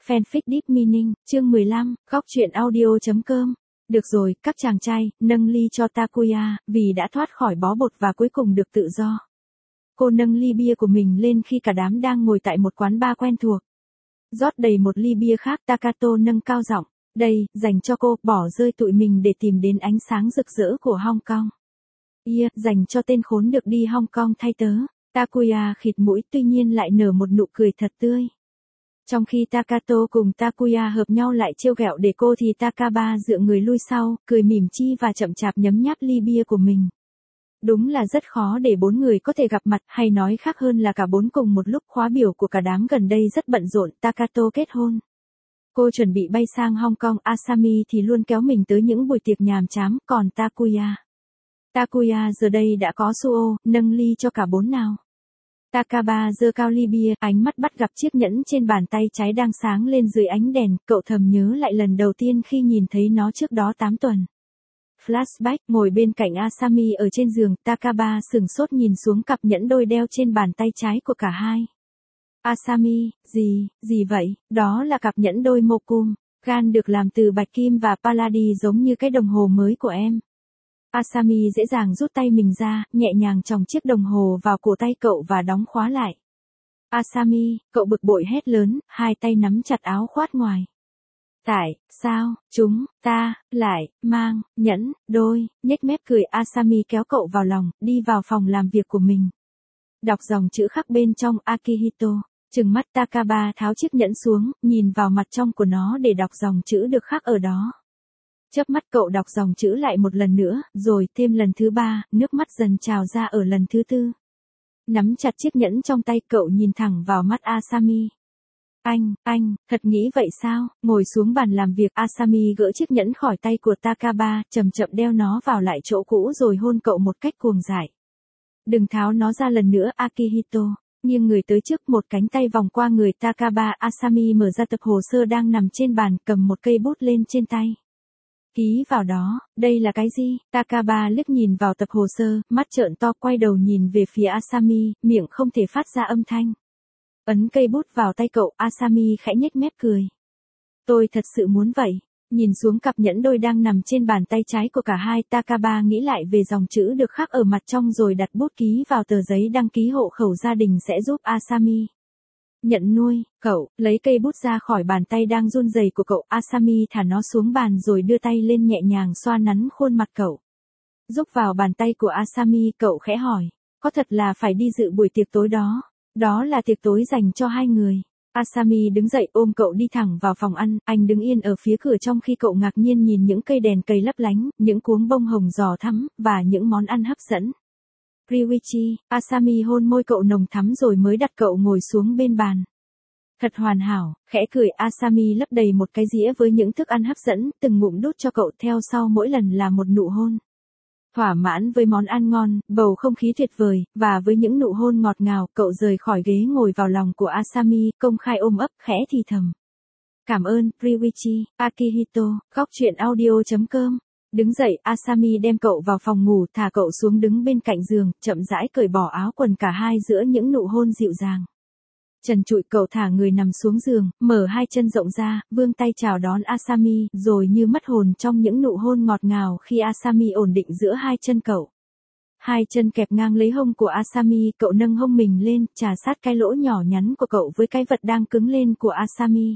Fanfic Deep Meaning, chương 15, góc truyện audio.com. Được rồi, các chàng trai, nâng ly cho Takuya, vì đã thoát khỏi bó bột và cuối cùng được tự do. Cô nâng ly bia của mình lên khi cả đám đang ngồi tại một quán bar quen thuộc. Rót đầy một ly bia khác, Takato nâng cao giọng, đây, dành cho cô, bỏ rơi tụi mình để tìm đến ánh sáng rực rỡ của Hong Kong. Dành cho tên khốn được đi Hong Kong thay tớ. Takuya khịt mũi tuy nhiên lại nở một nụ cười thật tươi. Trong khi Takato cùng Takuya hợp nhau lại trêu ghẹo để cô thì Takaba dựa người lui sau, cười mỉm chi và chậm chạp nhấm nháp ly bia của mình. Đúng là rất khó để bốn người có thể gặp mặt, hay nói khác hơn là cả bốn cùng một lúc. Khóa biểu của cả đám gần đây rất bận rộn. Takato kết hôn. Cô chuẩn bị bay sang Hong Kong. Asami thì luôn kéo mình tới những buổi tiệc nhàm chán, còn Takuya giờ đây đã có Suo, nâng ly cho cả bốn nào. Takaba giơ cao ly bia, ánh mắt bắt gặp chiếc nhẫn trên bàn tay trái đang sáng lên dưới ánh đèn, cậu thầm nhớ lại lần đầu tiên khi nhìn thấy nó trước đó 8 tuần. Flashback, ngồi bên cạnh Asami ở trên giường, Takaba sửng sốt nhìn xuống cặp nhẫn đôi đeo trên bàn tay trái của cả hai. Asami, gì vậy? Đó là cặp nhẫn đôi Mokum, gan được làm từ bạch kim và palladi giống như cái đồng hồ mới của em. Asami dễ dàng rút tay mình ra, nhẹ nhàng chòng chiếc đồng hồ vào cổ tay cậu và đóng khóa lại. Asami, cậu bực bội hét lớn, hai tay nắm chặt áo khoác ngoài. Tại sao chúng ta lại mang nhẫn đôi? Nhếch mép cười, Asami kéo cậu vào lòng, đi vào phòng làm việc của mình. Đọc dòng chữ khắc bên trong. Akihito. Trừng mắt, Takaba tháo chiếc nhẫn xuống, nhìn vào mặt trong của nó để đọc dòng chữ được khắc ở đó. Chớp mắt, cậu đọc dòng chữ lại một lần nữa, rồi thêm lần thứ 3, nước mắt dần trào ra ở lần thứ 4. Nắm chặt chiếc nhẫn trong tay, cậu nhìn thẳng vào mắt Asami. Anh, thật nghĩ vậy sao? Ngồi xuống bàn làm việc, Asami gỡ chiếc nhẫn khỏi tay của Takaba, chậm chậm đeo nó vào lại chỗ cũ rồi hôn cậu một cách cuồng dại. Đừng tháo nó ra lần nữa, Akihito. Nghiêng người tới trước, một cánh tay vòng qua người Takaba. Asami mở ra tập hồ sơ đang nằm trên bàn, cầm một cây bút lên trên tay. Ký vào đó. Đây là cái gì? Takaba liếc nhìn vào tập hồ sơ, mắt trợn to, quay đầu nhìn về phía Asami, miệng không thể phát ra âm thanh. Ấn cây bút vào tay cậu, Asami khẽ nhếch mép cười. Tôi thật sự muốn vậy. Nhìn xuống cặp nhẫn đôi đang nằm trên bàn tay trái của cả hai, Takaba nghĩ lại về dòng chữ được khắc ở mặt trong rồi đặt bút ký vào tờ giấy đăng ký hộ khẩu gia đình sẽ giúp Asami nhận nuôi. Cậu lấy cây bút ra khỏi bàn tay đang run rẩy của cậu. Asami thả nó xuống bàn rồi đưa tay lên nhẹ nhàng xoa nắn khuôn mặt cậu. Giúp vào bàn tay của Asami, cậu khẽ hỏi, có thật là phải đi dự buổi tiệc tối đó? Đó là tiệc tối dành cho hai người. Asami đứng dậy ôm cậu đi thẳng vào phòng ăn. Anh đứng yên ở phía cửa trong khi cậu ngạc nhiên nhìn những cây đèn cầy lấp lánh, những cuống bông hồng giò thắm, và những món ăn hấp dẫn. Ryuichi. Asami hôn môi cậu nồng thắm rồi mới đặt cậu ngồi xuống bên bàn. Thật hoàn hảo, khẽ cười, Asami lấp đầy một cái dĩa với những thức ăn hấp dẫn, từng ngụm đút cho cậu, theo sau mỗi lần là một nụ hôn. Thỏa mãn với món ăn ngon, bầu không khí tuyệt vời, và với những nụ hôn ngọt ngào, cậu rời khỏi ghế ngồi vào lòng của Asami, công khai ôm ấp, khẽ thì thầm. Cảm ơn, Ryuichi. Akihito. Góc truyện audio.com. Đứng dậy, Asami đem cậu vào phòng ngủ, thả cậu xuống đứng bên cạnh giường, chậm rãi cởi bỏ áo quần cả hai giữa những nụ hôn dịu dàng. Trần trụi, cậu thả người nằm xuống giường, mở hai chân rộng ra, vươn tay chào đón Asami, rồi như mất hồn trong những nụ hôn ngọt ngào khi Asami ổn định giữa hai chân cậu. Hai chân kẹp ngang lấy hông của Asami, cậu nâng hông mình lên, chà sát cái lỗ nhỏ nhắn của cậu với cái vật đang cứng lên của Asami.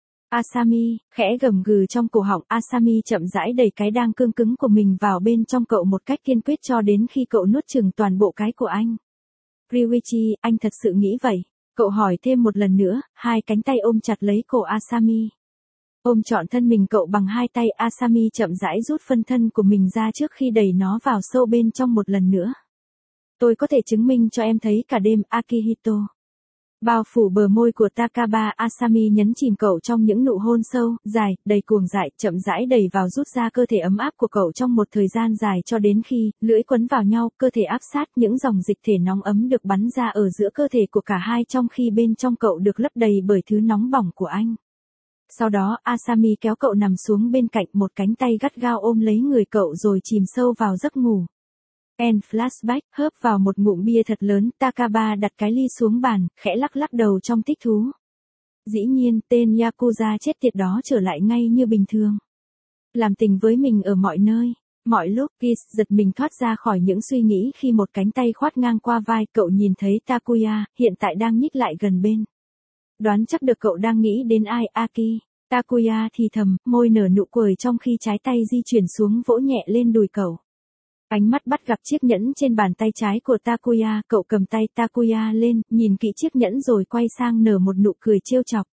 Asami, khẽ gầm gừ trong cổ họng, Asami chậm rãi đẩy cái đang cương cứng của mình vào bên trong cậu một cách kiên quyết cho đến khi cậu nuốt chửng toàn bộ cái của anh. Ryuichi, anh thật sự nghĩ vậy? Cậu hỏi thêm một lần nữa, hai cánh tay ôm chặt lấy cổ Asami. Ôm trọn thân mình cậu bằng hai tay, Asami chậm rãi rút phân thân của mình ra trước khi đẩy nó vào sâu bên trong một lần nữa. Tôi có thể chứng minh cho em thấy cả đêm, Akihito. Bao phủ bờ môi của Takaba, Asami nhấn chìm cậu trong những nụ hôn sâu, dài, đầy cuồng dại, chậm rãi đẩy vào rút ra cơ thể ấm áp của cậu trong một thời gian dài cho đến khi, lưỡi quấn vào nhau, cơ thể áp sát, những dòng dịch thể nóng ấm được bắn ra ở giữa cơ thể của cả hai trong khi bên trong cậu được lấp đầy bởi thứ nóng bỏng của anh. Sau đó, Asami kéo cậu nằm xuống bên cạnh, một cánh tay gắt gao ôm lấy người cậu rồi chìm sâu vào giấc ngủ. Flashback, hớp vào một ngụm bia thật lớn, Takaba đặt cái ly xuống bàn, khẽ lắc lắc đầu trong thích thú. Dĩ nhiên, tên Yakuza chết tiệt đó trở lại ngay như bình thường. Làm tình với mình ở mọi nơi, mọi lúc. Kiss giật mình thoát ra khỏi những suy nghĩ khi một cánh tay khoát ngang qua vai cậu, nhìn thấy Takuya, hiện tại đang nhích lại gần bên. Đoán chắc được cậu đang nghĩ đến ai, Aki. Takuya thì thầm, môi nở nụ cười trong khi trái tay di chuyển xuống vỗ nhẹ lên đùi cậu. Ánh mắt bắt gặp chiếc nhẫn trên bàn tay trái của Takuya, cậu cầm tay Takuya lên, nhìn kỹ chiếc nhẫn rồi quay sang nở một nụ cười trêu chọc.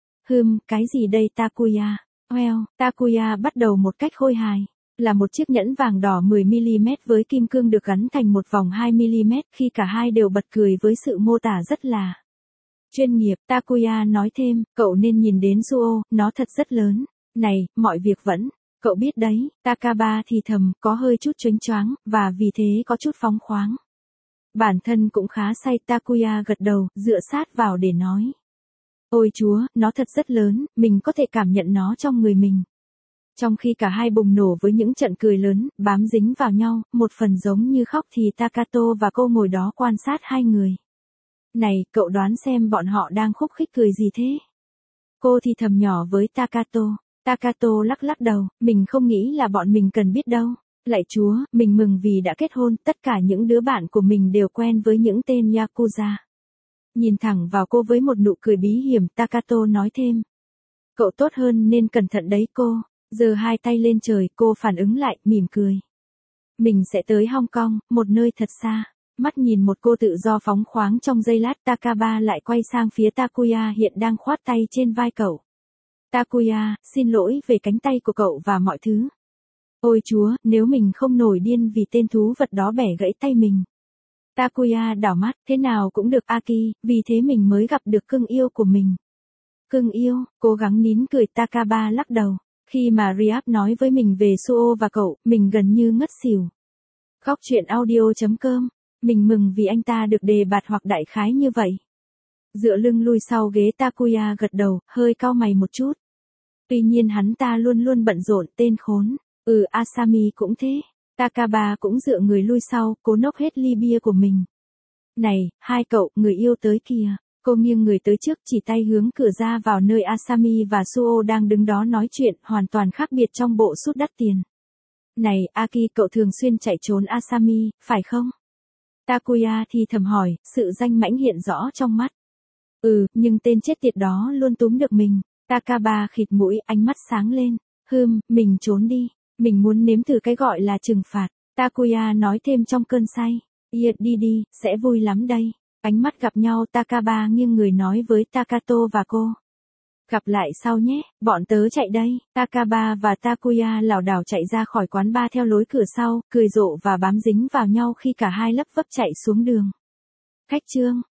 Cái gì đây Takuya? Well, Takuya bắt đầu một cách khôi hài. Là một chiếc nhẫn vàng đỏ 10mm với kim cương được gắn thành một vòng 2mm, khi cả hai đều bật cười với sự mô tả rất là chuyên nghiệp. Takuya nói thêm, cậu nên nhìn đến Suo, nó thật rất lớn. Này, mọi việc vẫn. Cậu biết đấy, Takaba thì thầm, có hơi chút chónh choáng, và vì thế có chút phóng khoáng. Bản thân cũng khá say. Takuya gật đầu, dựa sát vào để nói. Ôi chúa, nó thật rất lớn, mình có thể cảm nhận nó trong người mình. Trong khi cả hai bùng nổ với những trận cười lớn, bám dính vào nhau, một phần giống như khóc, thì Takato và cô ngồi đó quan sát hai người. Này, cậu đoán xem bọn họ đang khúc khích cười gì thế? Cô thì thầm nhỏ với Takato. Takato lắc lắc đầu, mình không nghĩ là bọn mình cần biết đâu. Lạy chúa, mình mừng vì đã kết hôn, tất cả những đứa bạn của mình đều quen với những tên Yakuza. Nhìn thẳng vào cô với một nụ cười bí hiểm, Takato nói thêm. Cậu tốt hơn nên cẩn thận đấy cô. Giơ hai tay lên trời, cô phản ứng lại, mỉm cười. Mình sẽ tới Hong Kong, một nơi thật xa. Mắt nhìn một cô tự do phóng khoáng trong giây lát, Takaba lại quay sang phía Takuya hiện đang khoát tay trên vai cậu. Takuya, xin lỗi về cánh tay của cậu và mọi thứ. Ôi chúa, nếu mình không nổi điên vì tên thú vật đó bẻ gãy tay mình. Takuya đảo mắt, thế nào cũng được Aki, vì thế mình mới gặp được cưng yêu của mình. Cưng yêu, cố gắng nín cười. Takaba lắc đầu. Khi mà Riap nói với mình về Suo và cậu, mình gần như ngất xỉu. Góc truyện audio.com. Mình mừng vì anh ta được đề bạt hoặc đại khái như vậy. Dựa lưng lui sau ghế, Takuya gật đầu, hơi cau mày một chút. Tuy nhiên hắn ta luôn luôn bận rộn, tên khốn. Asami cũng thế. Takaba cũng dựa người lui sau, cố nốc hết ly bia của mình. Này, hai cậu, người yêu tới kìa. Cô nghiêng người tới trước, chỉ tay hướng cửa ra vào nơi Asami và Suo đang đứng đó nói chuyện, hoàn toàn khác biệt trong bộ sút đắt tiền. Này, Aki, cậu thường xuyên chạy trốn Asami, phải không? Takuya thì thầm hỏi, sự danh mãnh hiện rõ trong mắt. Nhưng tên chết tiệt đó luôn túm được mình. Takaba khịt mũi, ánh mắt sáng lên. Mình trốn đi. Mình muốn nếm thử cái gọi là trừng phạt. Takuya nói thêm trong cơn say. Đi, sẽ vui lắm đây. Ánh mắt gặp nhau, Takaba nghiêng người nói với Takato và cô. Gặp lại sau nhé, bọn tớ chạy đây. Takaba và Takuya lảo đảo chạy ra khỏi quán bar theo lối cửa sau, cười rộ và bám dính vào nhau khi cả hai lấp vấp chạy xuống đường. Khách trương.